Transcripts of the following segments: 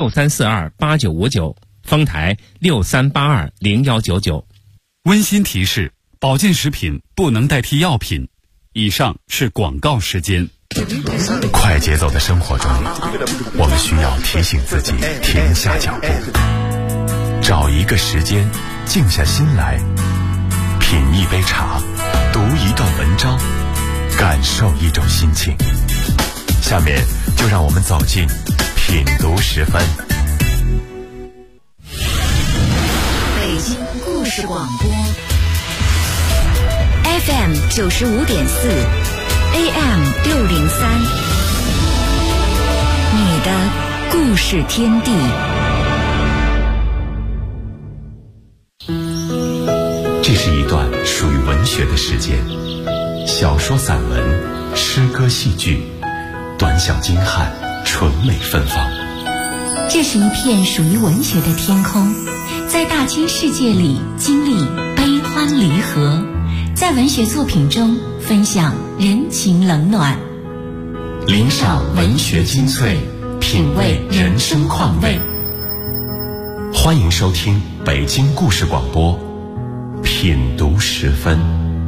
63428959，丰台63820199。 温馨提示：保健食品不能代替药品。以上是广告时间。 快节奏的生活中，我们需要提醒自己停下脚步，找一个时间静下心来，品一杯茶，读一段文章，感受一种心情。下面就让我们走进品读10分。 北京故事广播 FM 95.4，AM 603，你的故事天地。 这是一段属于文学的时间，小说、散文、诗歌、戏剧，短小精悍，纯美芬芳。 这是一片属于文学的天空，在大千世界里经历悲欢离合，在文学作品中分享人情冷暖， 领赏文学精粹，品味人生况味。欢迎收听北京故事广播品读10分。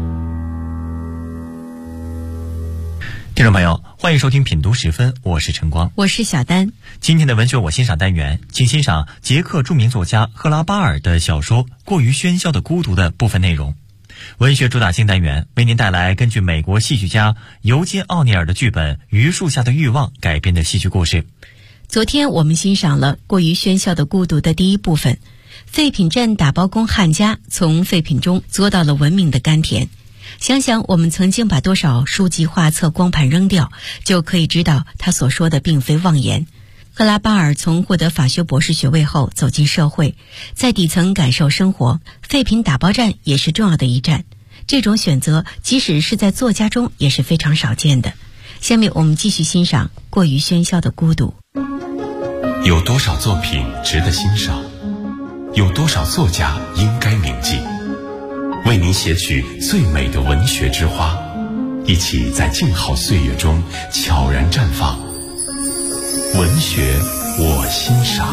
听众朋友，欢迎收听品读10分，我是晨光， 我是小丹。 今天的文学我欣赏单元，请欣赏捷克著名作家赫拉巴尔的小说《过于喧嚣的孤独》的部分内容。文学主打性单元为您带来根据美国戏剧家尤金·奥尼尔的剧本《榆树下的欲望》改编的戏剧故事。 昨天我们欣赏了《过于喧嚣的孤独》的第一部分，废品站打包工汉家从废品中做到了文明的甘甜。想想我们曾经把多少书籍、画册、光盘扔掉，就可以知道他所说的并非妄言。赫拉巴尔从获得法学博士学位后走进社会，在底层感受生活，废品打包站也是重要的一站。这种选择即使是在作家中也是非常少见的。下面我们继续欣赏《过于喧嚣的孤独》。 有多少作品值得欣赏？有多少作家应该铭记？为您写取最美的文学之花，一起在静好岁月中悄然绽放。文学我欣赏。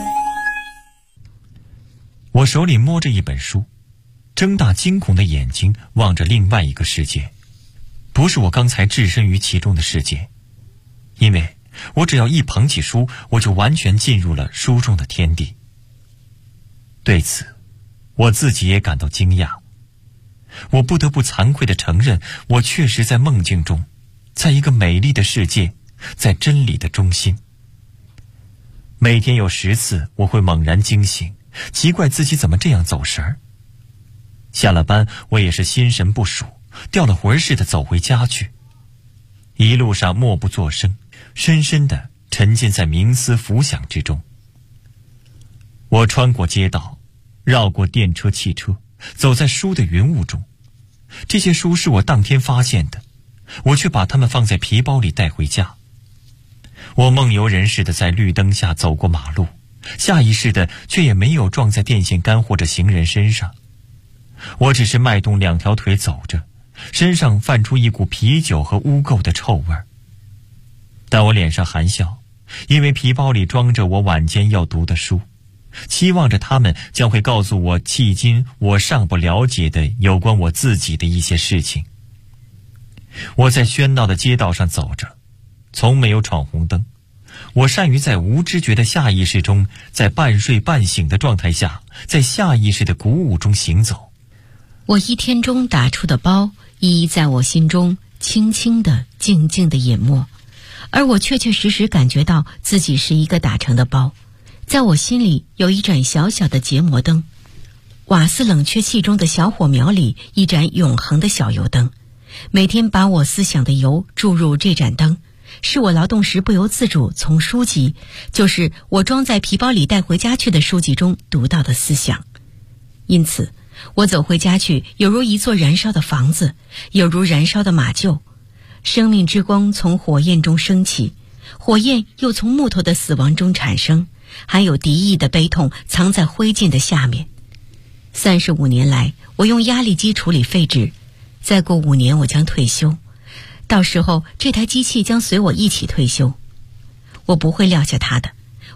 我手里摸着一本书，睁大惊恐的眼睛望着另外一个世界，不是我刚才置身于其中的世界，因为我只要一捧起书，我就完全进入了书中的天地。对此，我自己也感到惊讶。我不得不惭愧地承认，我确实在梦境中，在一个美丽的世界，在真理的中心。每天有10次，我会猛然惊醒，奇怪自己怎么这样走神儿。下了班，我也是心神不属，掉了魂似的走回家去。一路上默不作声，深深地沉浸在冥思浮想之中。我穿过街道，绕过电车、汽车，走在书的云雾中。这些书是我当天发现的，我却把它们放在皮包里带回家。我梦游人似的在绿灯下走过马路，下意识的却也没有撞在电线杆或者行人身上。我只是迈动2条腿走着，身上泛出一股啤酒和污垢的臭味儿。但我脸上含笑，因为皮包里装着我晚间要读的书，期望着他们将会告诉我迄今我尚不了解的有关我自己的一些事情。我在喧闹的街道上走着，从没有闯红灯。我善于在无知觉的下意识中，在半睡半醒的状态下，在下意识的鼓舞中行走。 我一天中打出的包，一一在我心中轻轻的、静静的隐没，而我确确实实感觉到自己是一个打成的包。在我心里有一盏小小的结膜灯，瓦斯冷却器中的小火苗里一盏永恒的小油灯，每天把我思想的油注入这盏灯，是我劳动时不由自主从书籍，就是我装在皮包里带回家去的书籍中读到的思想。因此我走回家去，有如一座燃烧的房子，有如燃烧的马厩。生命之光从火焰中升起，火焰又从木头的死亡中产生，还有敌意的悲痛藏在灰烬的下面。35年来，我用压力机处理废纸，再过5年我将退休，到时候这台机器将随我一起退休。我不会撂下它的，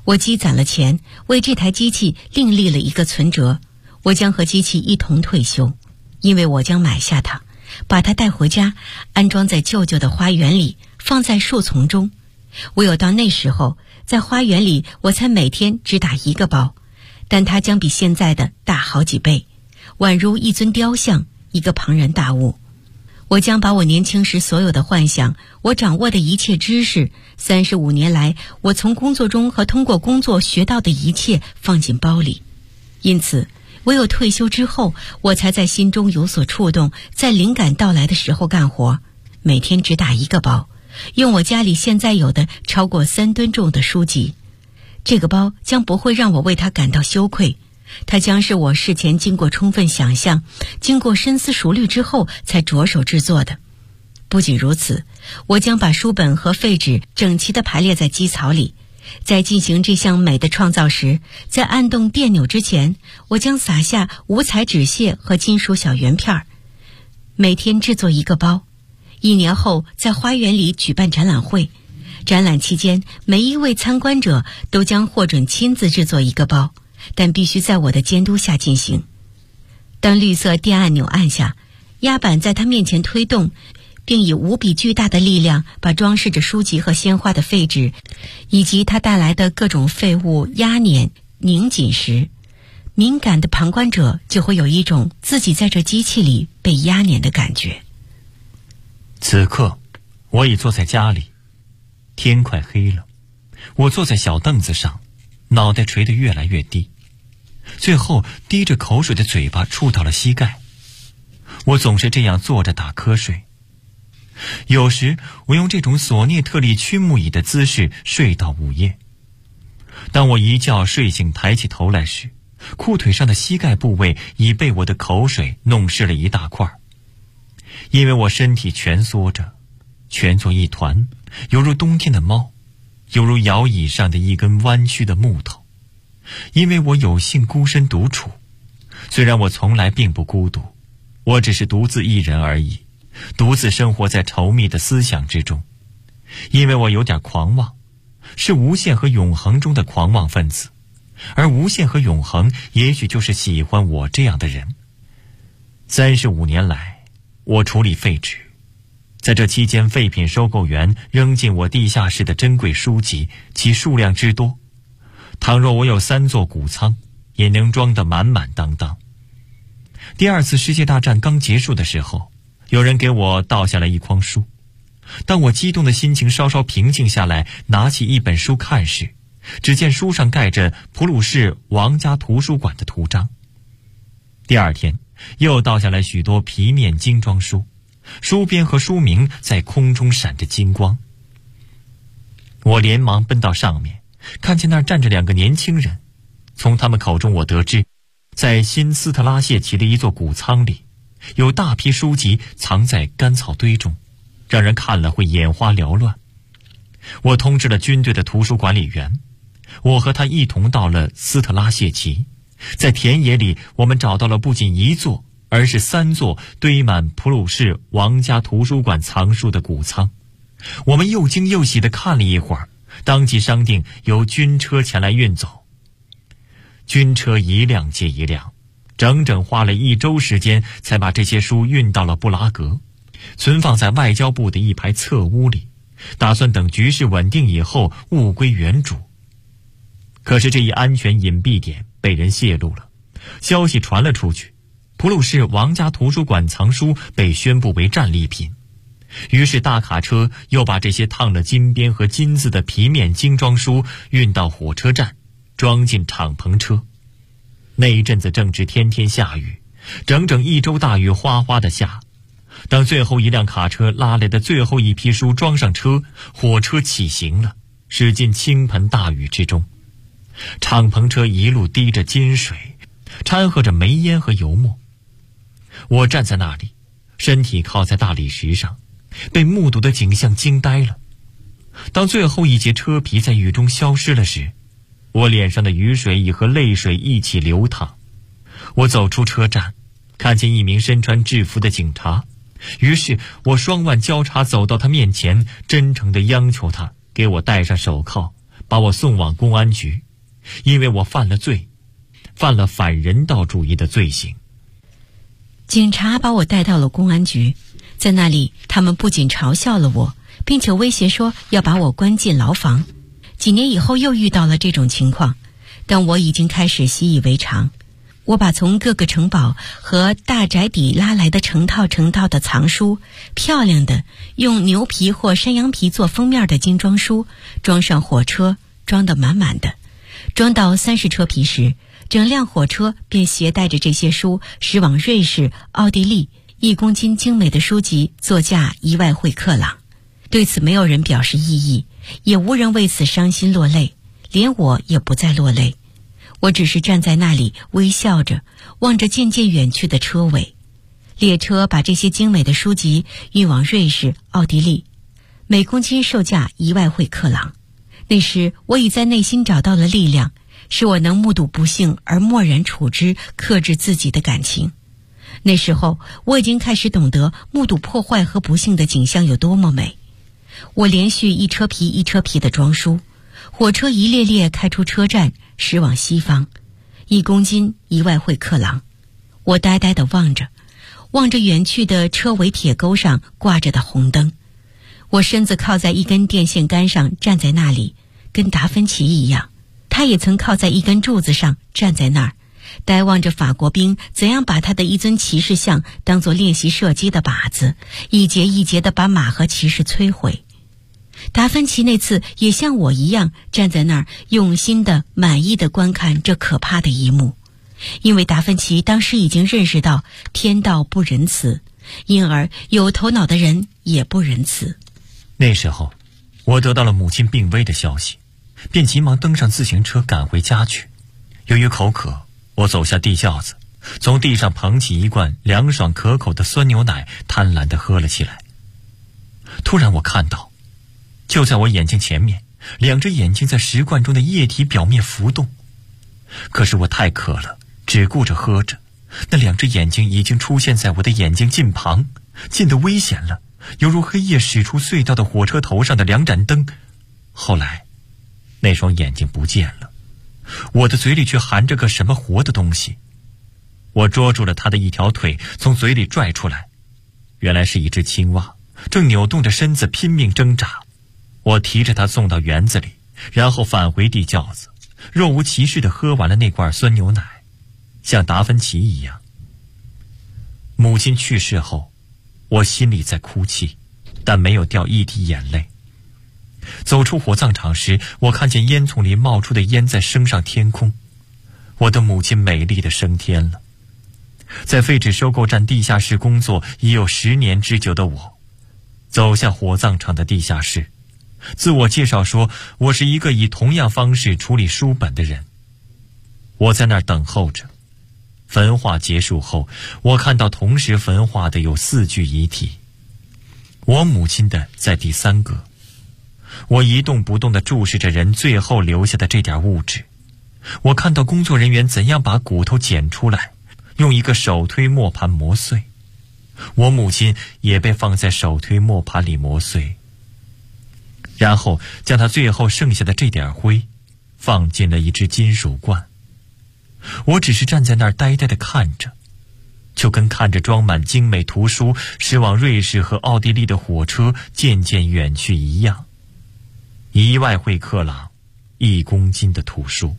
我积攒了钱，为这台机器另立了一个存折，我将和机器一同退休，因为我将买下它，把它带回家，安装在舅舅的花园里，放在树丛中。唯有到那时候，在花园里我才每天只打一个包，但它将比现在的大好几倍，宛如一尊雕像，一个庞然大物。我将把我年轻时所有的幻想，我掌握的一切知识，35年来我从工作中和通过工作学到的一切放进包里。因此唯有退休之后，我才在心中有所触动，在灵感到来的时候干活，每天只打一个包，用我家里现在有的超过3吨重的书籍。这个包将不会让我为它感到羞愧，它将是我事前经过充分想象，经过深思熟虑之后才着手制作的。不仅如此，我将把书本和废纸整齐地排列在基槽里。在进行这项美的创造时，在按动电钮之前，我将撒下五彩纸屑和金属小圆片，每天制作一个包。1年后在花园里举办展览会，展览期间每一位参观者都将获准亲自制作一个包，但必须在我的监督下进行。当绿色电按钮按下，压板在他面前推动，并以无比巨大的力量把装饰着书籍和鲜花的废纸以及它带来的各种废物压碾拧紧时，敏感的旁观者就会有一种自己在这机器里被压碾的感觉。 此刻我已坐在家里，天快黑了，我坐在小凳子上，脑袋垂得越来越低，最后滴着口水的嘴巴触到了膝盖。我总是这样坐着打瞌睡，有时我用这种索涅特利曲木椅的姿势睡到午夜。当我一觉睡醒抬起头来时，裤腿上的膝盖部位已被我的口水弄湿了一大块。因为我身体蜷缩着，蜷作一团，犹如冬天的猫，犹如摇椅上的一根弯曲的木头。因为我有幸孤身独处，虽然我从来并不孤独，我只是独自一人而已，独自生活在稠密的思想之中。因为我有点狂妄，是无限和永恒中的狂妄分子，而无限和永恒也许就是喜欢我这样的人。35年来，我处理废纸，在这期间废品收购员扔进我地下室的珍贵书籍，其数量之多，倘若我有3座谷仓，也能装得满满当当。第2次世界大战刚结束的时候，有人给我倒下了一筐书。当我激动的心情稍稍平静下来，拿起一本书看时，只见书上盖着普鲁士王家图书馆的图章。第2天又倒下来许多皮面精装书，书边和书名在空中闪着金光。我连忙奔到上面，看见那儿站着2个年轻人。从他们口中我得知，在新斯特拉谢奇的一座谷仓里，有大批书籍藏在干草堆中，让人看了会眼花缭乱。我通知了军队的图书管理员，我和他一同到了斯特拉谢奇。在田野里，我们找到了不仅1座，而是3座堆满普鲁士王家图书馆藏书的谷仓。我们又惊又喜地看了一会儿，当即商定由军车前来运走。军车一辆接一辆，整整花了1周时间，才把这些书运到了布拉格，存放在外交部的一排侧屋里，打算等局势稳定以后物归原主。可是这一安全隐蔽点被人泄露了，消息传了出去，普鲁士王家图书馆藏书被宣布为战利品。于是大卡车又把这些烫了金边和金字的皮面精装书运到火车站，装进敞篷车。那一阵子正值天天下雨，整整1周大雨哗哗地下。当最后一辆卡车拉来的最后一批书装上车，火车起行了，驶进倾盆大雨之中。敞篷车一路滴着金水，掺和着煤烟和油墨。我站在那里，身体靠在大理石上，被目睹的景象惊呆了。当最后一节车皮在雨中消失了时，我脸上的雨水已和泪水一起流淌。我走出车站，看见一名身穿制服的警察，于是我双腕交叉走到他面前，真诚地央求他给我戴上手铐， 把我送往公安局，因为我犯了罪，犯了反人道主义的罪行。 警察把我带到了公安局，在那里他们不仅嘲笑了我，并且威胁说要把我关进牢房。几年以后又遇到了这种情况，但我已经开始习以为常。我把从各个城堡和大宅邸拉来的成套成套的藏书，漂亮的用牛皮或山羊皮做封面的精装书，装上火车，装得满满的。装到30车皮时，整辆火车便携带着这些书驶往瑞士、奥地利，1公斤精美的书籍作价1万会克朗。对此没有人表示异议，也无人为此伤心落泪，连我也不再落泪。我只是站在那里微笑着，望着渐渐远去的车尾。列车把这些精美的书籍运往瑞士、奥地利，每公斤售价1万会克朗。那时我已在内心找到了力量，使我能目睹不幸而漠然处之，克制自己的感情。那时候我已经开始懂得目睹破坏和不幸的景象有多么美。我连续一车皮一车皮的装书，火车一列列开出车站，驶往西方，1公斤1万会克朗。我呆呆地望着远去的车尾铁钩上挂着的红灯。我身子靠在一根电线杆上站在那里，跟达芬奇一样，他也曾靠在一根柱子上站在那儿，呆望着法国兵怎样把他的一尊骑士像当作练习射击的靶子，一节一节地把马和骑士摧毁。达芬奇那次也像我一样站在那儿，用心的、满意的观看这可怕的一幕。因为达芬奇当时已经认识到天道不仁慈，因而有头脑的人也不仁慈。 那时候我得到了母亲病危的消息，便急忙登上自行车赶回家去。由于口渴，我走下地窖子，从地上捧起一罐凉爽可口的酸牛奶，贪婪地喝了起来。突然我看到，就在我眼睛前面，2只眼睛在食罐中的液体表面浮动。可是我太渴了，只顾着喝着，那2只眼睛已经出现在我的眼睛近旁，近得危险了，犹如黑夜驶出隧道的火车头上的2盏灯。后来那双眼睛不见了，我的嘴里却含着个什么活的东西。我捉住了它的一条腿，从嘴里拽出来，原来是一只青蛙，正扭动着身子拼命挣扎。我提着它送到园子里，然后返回地窖子，若无其事地喝完了那罐酸牛奶，像达芬奇一样。母亲去世后，我心里在哭泣，但没有掉一滴眼泪。走出火葬场时，我看见烟囱里冒出的烟在升上天空。我的母亲美丽的升天了。在废纸收购站地下室工作已有10年之久的我，走向火葬场的地下室，自我介绍说我是一个以同样方式处理书本的人。我在那儿等候着。焚化结束后，我看到同时焚化的有4具遗体，我母亲的在第3个。我一动不动地注视着人最后留下的这点物质。我看到工作人员怎样把骨头捡出来，用一个手推磨盘磨碎。我母亲也被放在手推磨盘里磨碎，然后将她最后剩下的这点灰放进了一只金属罐。我只是站在那儿呆呆地看着，就跟看着装满精美图书驶往瑞士和奥地利的火车渐渐远去一样。1万会克朗，1公斤的图书。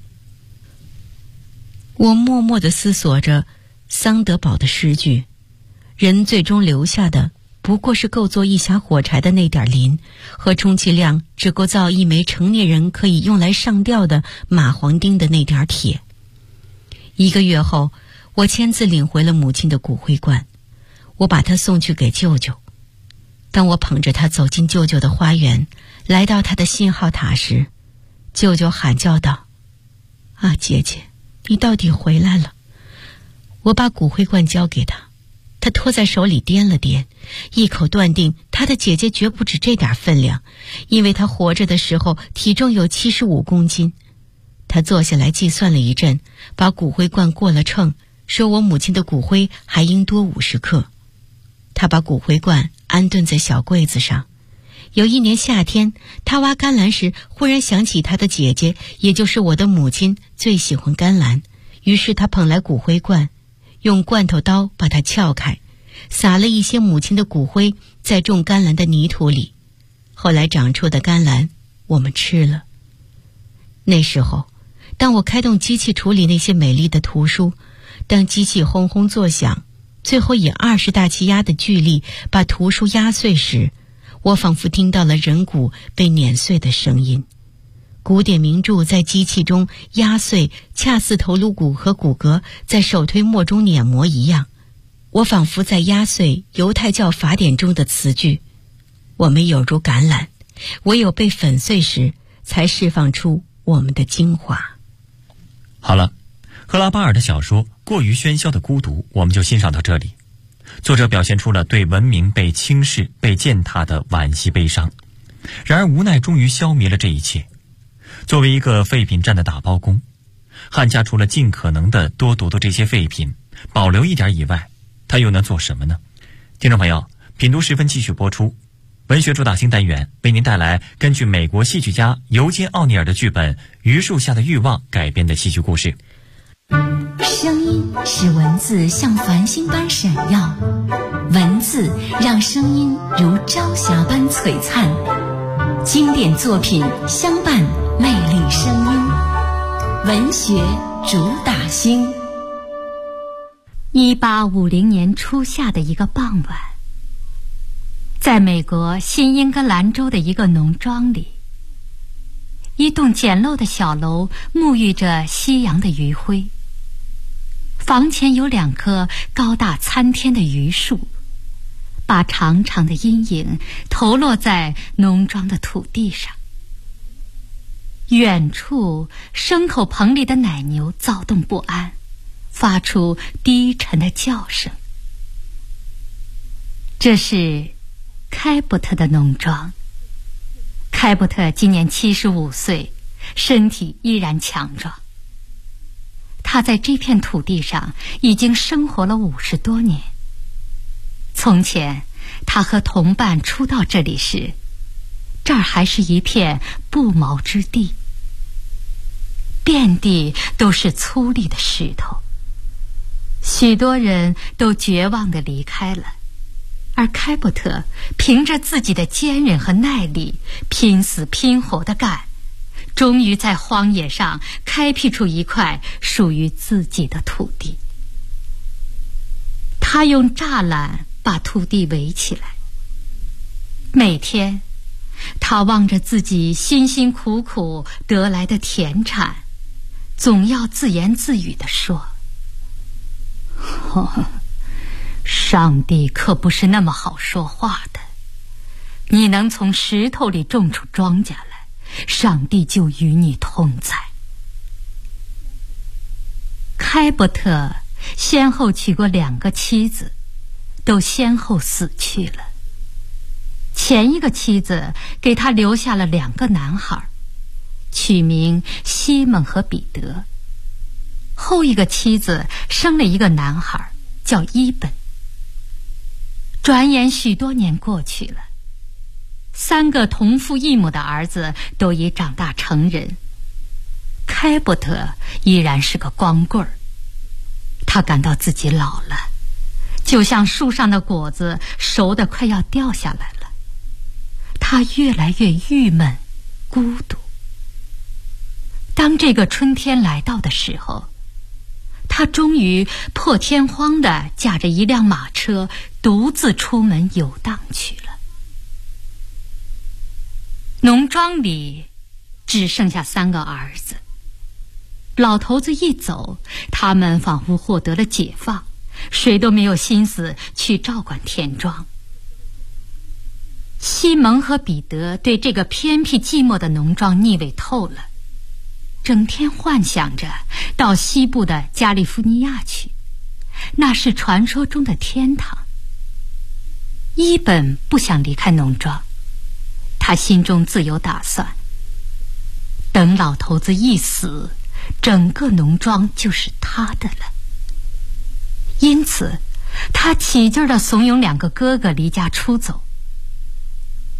我默默地思索着桑德堡的诗句，人最终留下的不过是够做一匣火柴的那点磷，和充其量只够造一枚成年人可以用来上吊的马黄钉的那点铁。1个月后，我签字领回了母亲的骨灰罐，我把它送去给舅舅。当我捧着它走进舅舅的花园，来到他的信号塔时，舅舅喊叫道：“啊，姐姐，你到底回来了。”我把骨灰罐交给他，他托在手里掂了掂，一口断定他的姐姐绝不止这点分量，因为他活着的时候体重有75公斤。他坐下来计算了一阵，把骨灰罐过了秤，说我母亲的骨灰还应多50克。他把骨灰罐安顿在小柜子上， 有一年夏天，他挖甘蓝时，忽然想起他的姐姐，也就是我的母亲最喜欢甘蓝，于是他捧来骨灰罐，用罐头刀把它撬开，撒了一些母亲的骨灰在种甘蓝的泥土里。后来长出的甘蓝我们吃了。那时候，当我开动机器处理那些美丽的图书，当机器轰轰作响，最后以20大气压的巨力把图书压碎时，我仿佛听到了人骨被碾碎的声音。古典名著在机器中压碎，恰似头颅骨和骨骼在手推磨中碾磨一样。我仿佛在压碎犹太教法典中的词句。我们有如橄榄，唯有被粉碎时，才释放出我们的精华。 好了，赫拉巴尔的小说《过于喧嚣的孤独》我们就欣赏到这里。作者表现出了对文明被轻视、被践踏的惋惜悲伤，然而无奈终于消灭了这一切。作为一个废品站的打包工，汉家除了尽可能的多读读这些废品，保留一点以外，他又能做什么呢？听众朋友，品读10分继续播出。文学主打新单元为您带来根据美国戏剧家尤金·奥尼尔的剧本《榆树下的欲望》改编的戏剧故事。 声音使文字像繁星般闪耀，文字让声音如朝霞般璀璨。经典作品相伴，魅力声音，文学主打星。1850年初夏的一个傍晚，在美国新英格兰州的一个农庄里，一栋简陋的小楼沐浴着夕阳的余晖。房前有2棵高大参天的榆树，把长长的阴影投落在农庄的土地上。远处牲口棚里的奶牛躁动不安，发出低沉的叫声。这是开伯特的农庄。开伯特今年75岁，身体依然强壮。他在这片土地上已经生活了50多年。从前，他和同伴初到这里时，这儿还是一片不毛之地，遍地都是粗粝的石头。许多人都绝望地离开了，而开伯特凭着自己的坚韧和耐力，拼死拼活地干，终于在荒野上开辟出一块属于自己的土地。他用栅栏把土地围起来。每天，他望着自己辛辛苦苦得来的田产，总要自言自语地说：上帝可不是那么好说话的。你能从石头里种出庄稼来，上帝就与你同在。开伯特先后娶过2个妻子，都先后死去了。前一个妻子给他留下了2个男孩，取名西蒙和彼得。后一个妻子生了一个男孩，叫伊本。转眼许多年过去了，3个同父异母的儿子都已长大成人。开伯特依然是个光棍儿，他感到自己老了，就像树上的果子熟得快要掉下来了。他越来越郁闷、孤独。当这个春天来到的时候，他终于破天荒地驾着一辆马车，独自出门游荡去了。农庄里只剩下3个儿子。老头子一走，他们仿佛获得了解放，谁都没有心思去照管田庄。西蒙和彼得对这个偏僻寂寞的农庄腻味透了，整天幻想着到西部的加利福尼亚去，那是传说中的天堂。伊本不想离开农庄，他心中自有打算，等老头子一死，整个农庄就是他的了。因此他起劲地怂恿2个哥哥离家出走。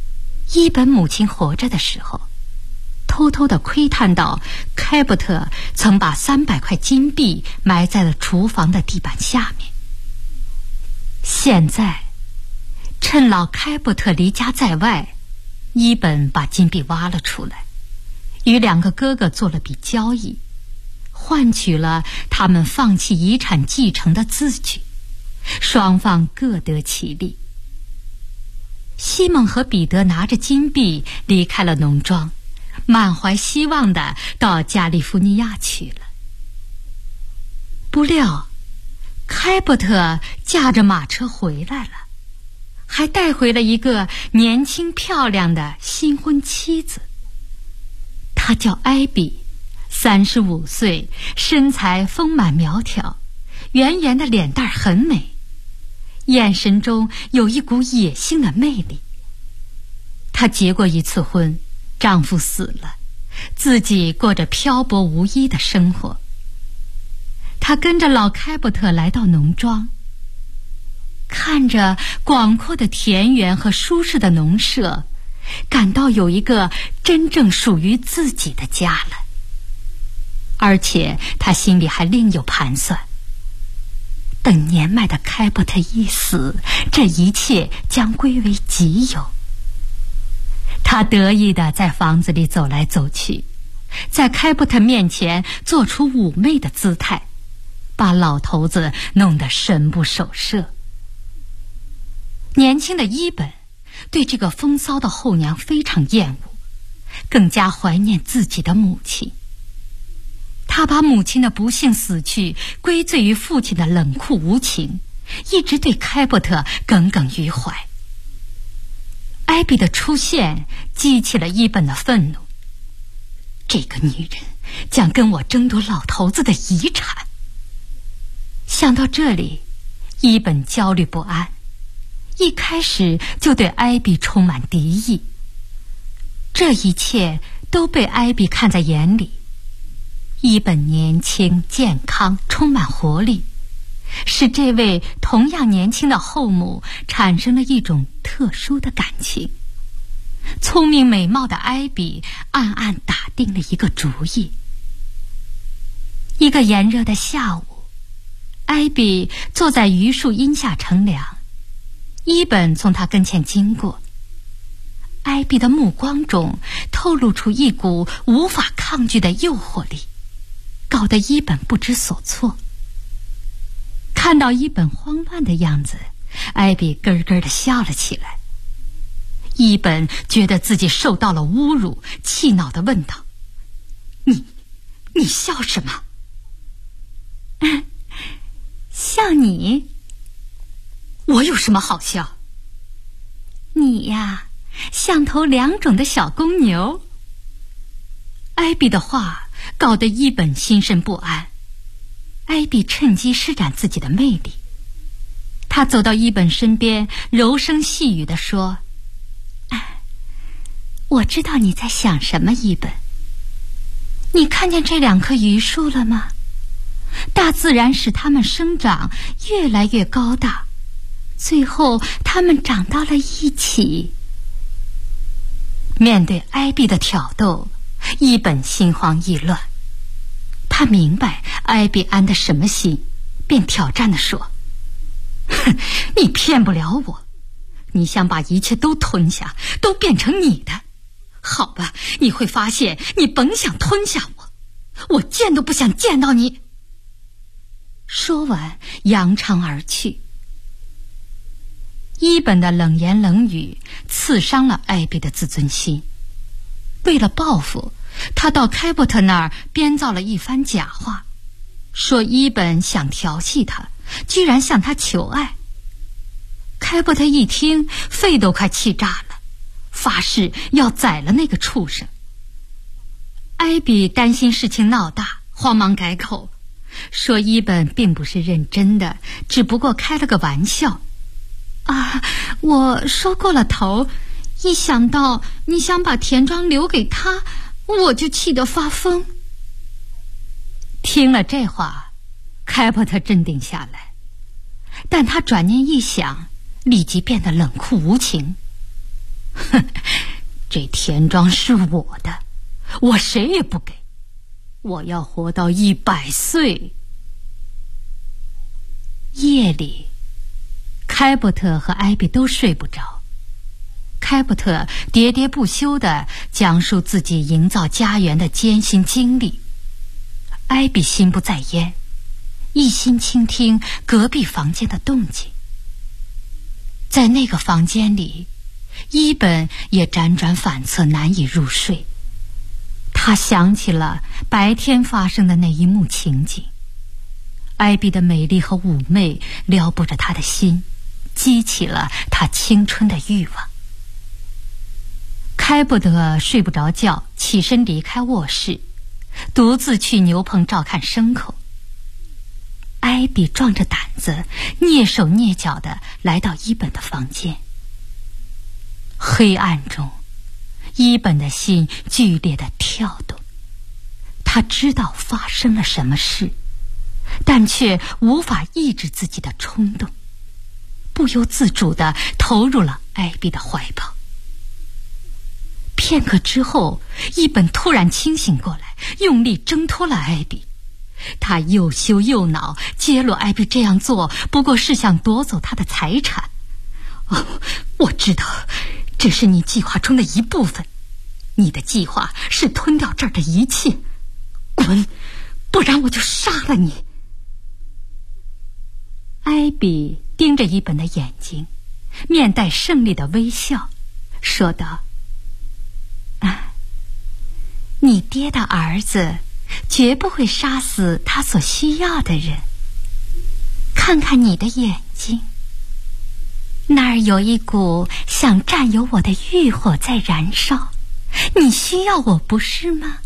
伊本母亲活着的时候，偷偷地窥探到开伯特曾把300块金币埋在了厨房的地板下面。现在趁老开伯特离家在外，伊本把金币挖了出来，与2个哥哥做了笔交易，换取了他们放弃遗产继承的字据，双方各得其利。西蒙和彼得拿着金币离开了农庄，满怀希望地到加利福尼亚去了。不料开伯特驾着马车回来了，还带回了一个年轻漂亮的新婚妻子。她叫艾比，35岁，身材丰满苗条，圆圆的脸蛋很美，眼神中有一股野性的魅力。她结过1次婚，丈夫死了，自己过着漂泊无依的生活。她跟着老开伯特来到农庄，看着广阔的田园和舒适的农舍，感到有一个真正属于自己的家了。而且她心里还另有盘算，等年迈的开伯特一死，这一切将归为己有。她得意地在房子里走来走去，在开伯特面前做出妩媚的姿态，把老头子弄得神不守舍。年轻的伊本对这个风骚的后娘非常厌恶，更加怀念自己的母亲。他把母亲的不幸死去归罪于父亲的冷酷无情，一直对开伯特耿耿于怀。艾比的出现激起了伊本的愤怒，这个女人将跟我争夺老头子的遗产。想到这里，伊本焦虑不安，一开始就对艾比充满敌意。这一切都被艾比看在眼里。伊本年轻健康，充满活力，使这位同样年轻的后母产生了一种特殊的感情。聪明美貌的艾比暗暗打定了一个主意。一个炎热的下午，艾比坐在榆树荫下乘凉，伊本从他跟前经过。艾比的目光中透露出一股无法抗拒的诱惑力，搞得伊本不知所措。看到伊本慌乱的样子，艾比咯咯地笑了起来。伊本觉得自己受到了侮辱，气恼地问道：“你笑什么？”“ 笑你。”“ 我有什么好笑？”“ 你呀，像头2种的小公牛。” 艾比的话搞得伊本心神不安。艾比趁机施展自己的魅力，他走到伊本身边，柔声细语地说：“ 我知道你在想什么，伊本。你看见这2棵榆树了吗？大自然使它们生长越来越高大，最后它们长到了一起。” 面对艾比的挑逗，伊本心慌意乱。他明白艾比安的什么心，便挑战地说：“你骗不了我，你想把一切都吞下，都变成你的。好吧，你会发现你甭想吞下我见都不想见到你。”说完扬长而去。伊本的冷言冷语刺伤了艾比的自尊心。为了报复，他到开伯特那儿编造了一番假话，说伊本想调戏他，居然向他求爱。开伯特一听，肺都快气炸了，发誓要宰了那个畜生。艾比担心事情闹大，慌忙改口，说伊本并不是认真的，只不过开了个玩笑。我说过了头，一想到你想把田庄留给他，我就气得发疯。听了这话，开伯特镇定下来，但他转念一想，立即变得冷酷无情。 这田庄是我的，我谁也不给，我要活到100岁。夜里，开伯特和艾比都睡不着。开伯特喋喋不休地讲述自己营造家园的艰辛经历，艾比心不在焉，一心倾听隔壁房间的动静。在那个房间里，伊本也辗转反侧，难以入睡。他想起了白天发生的那一幕情景，艾比的美丽和妩媚撩拨着他的心，激起了他青春的欲望。开伯特睡不着觉，起身离开卧室，独自去牛棚照看牲口。艾比壮着胆子，蹑手蹑脚地来到伊本的房间。黑暗中，伊本的心剧烈地跳动。他知道发生了什么事，但却无法抑制自己的冲动，不由自主地投入了艾比的怀抱。片刻之后，伊本突然清醒过来，用力挣脱了艾比。他又羞又恼，揭露艾比这样做不过是想夺走他的财产。我知道，这是你计划中的一部分。你的计划是吞掉这儿的一切。滚，不然我就杀了你。艾比盯着伊本的眼睛，面带胜利的微笑，说道：你爹的儿子绝不会杀死他所需要的人。看看你的眼睛，那儿有一股想占有我的欲火在燃烧，你需要我不是吗？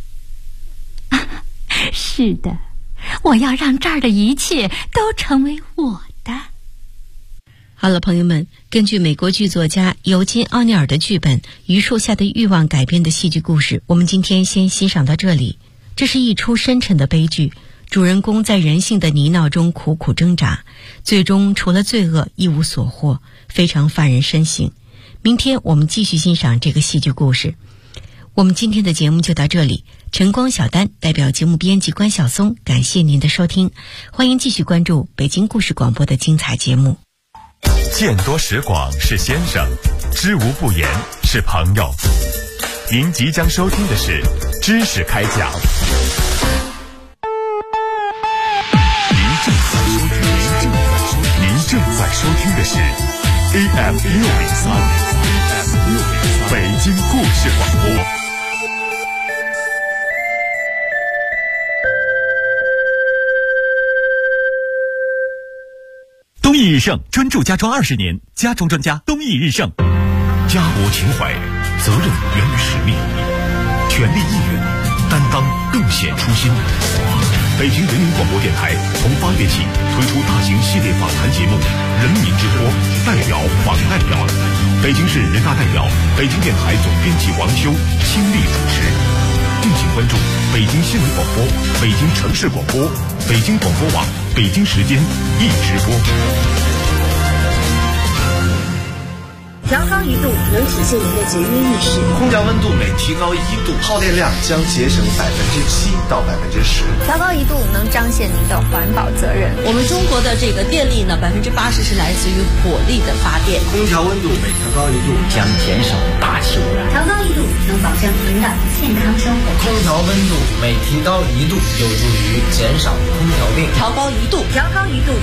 是的，我要让这儿的一切都成为我的。 好了，朋友们，根据美国剧作家尤金·奥尼尔的剧本《榆树下的欲望》改编的戏剧故事，我们今天先欣赏到这里。这是一出深沉的悲剧，主人公在人性的泥淖中苦苦挣扎，最终除了罪恶一无所获，非常发人深省。明天我们继续欣赏这个戏剧故事。我们今天的节目就到这里，晨光小丹代表节目编辑关晓松，感谢您的收听，欢迎继续关注北京故事广播的精彩节目。 见多识广是先生，知无不言是朋友。您即将收听的是知识开讲。您正在收听的是 AM 603北京故事广播。 东义日盛专注家装20年，家装专家东义日盛。 家国情怀，责任源于使命，全力意愿，担当更显初心。北京人民广播电台从8月起推出大型系列访谈节目《人民之播》，代表访代表。北京市人大代表、北京电台总编辑王修倾力主持。敬请关注北京新闻广播、北京城市广播、北京广播网、北京时间一直播。 调高1度能体现您的节约意识。 空调温度每提高1度，耗电量将节省7%到10%。 调高1度能彰显您的环保责任。 我们中国的这个电力呢，80%是来自于火力的发电。 空调温度每调高1度将减少大气污染。 调高1度能保证您的健康生活。 空调温度每提高1度有助于减少空调病。 调高1度， 调高1度。